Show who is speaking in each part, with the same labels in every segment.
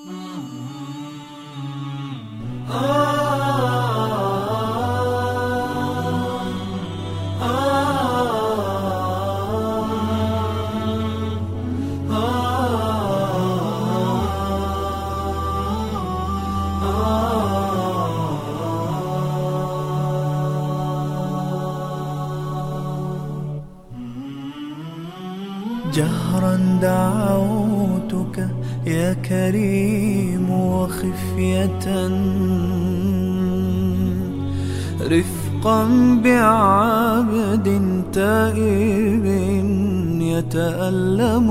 Speaker 1: جهرا دعوتك يا كريم وخفية، رفقا بعبد تائب يتألم.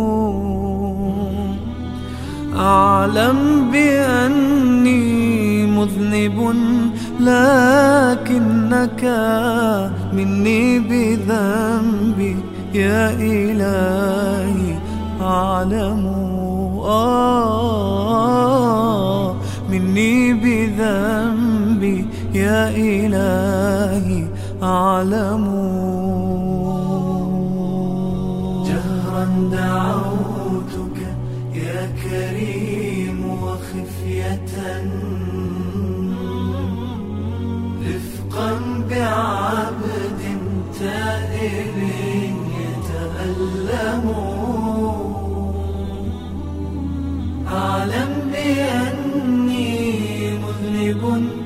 Speaker 1: أعلم بأني مذنب لكنك مني بذنبي يا إلهي أعلم. مني بذنبي يا إلهي أعلم. جهرا دعوتك يا كريم وخفية، رفقا بعبد تائب يتألم. أعلم بأني مذنب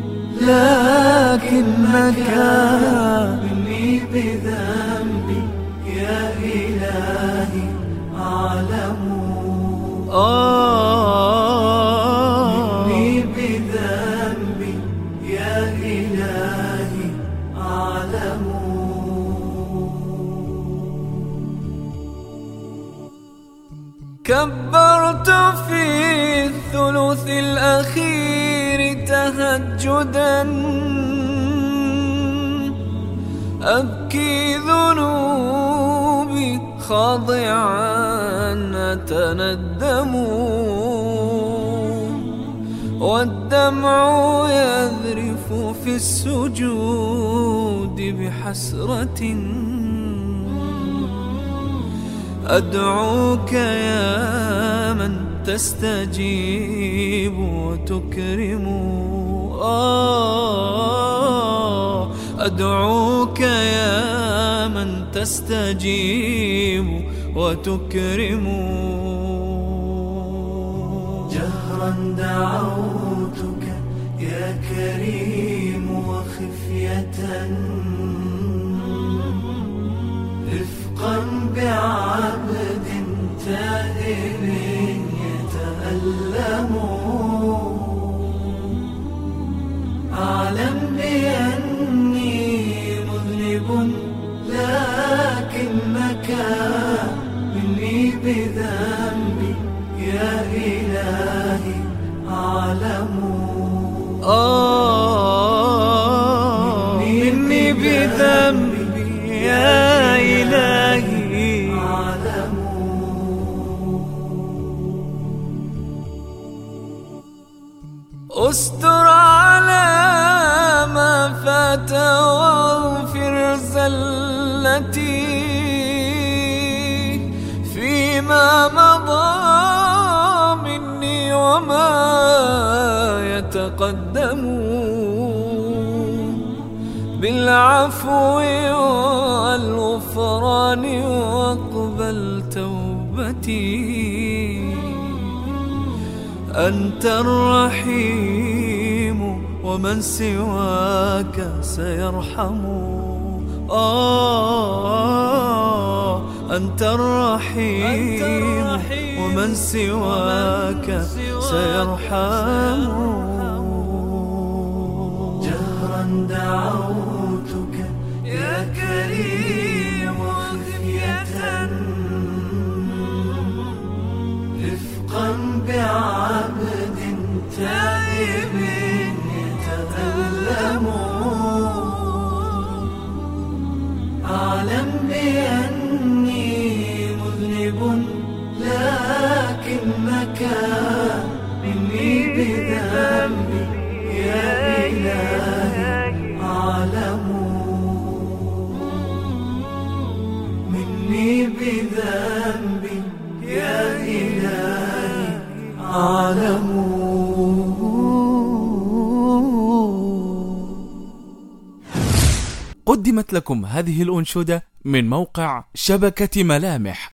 Speaker 1: لكنك مني بذنبي يا إلهي أعلم. مني بذنبي يا إلهي أعلم. كبرت في الثلث الأخير تهجدا، أبكي ذنوبي خاضعا أتندم، والدمع يذرف في السجود بحسرة. أدعوك يا من تستجيب وتكرم. أدعوك يا من تستجيب وتكرم. جهرا دعوتك يا كريم وخفية، رفقا بعبد تائب يتألم. أعلم بأني مذنب لكنك مني بذنبي يا إلهي أعلم. مني بذنبي يا إلهي أعلم. استر على ما فات واغفر زلتي فيما مضى مني وما يتقدم. بالعفو والغفران واقبل توبتي، أنت الرحيم ومن سواك سيرحم. أنت الرحيم ومن سواك سيرحم. جهرا دعوتك يا كريم وخفية، رفقا بعبد تائب يتألم. أعلم بأني مذنب لكنك مني بذنبي يا إلهي أعلم. مني بذنبي يا إلهي أعلم.
Speaker 2: قدمت لكم هذه الأنشودة من موقع شبكة ملامح.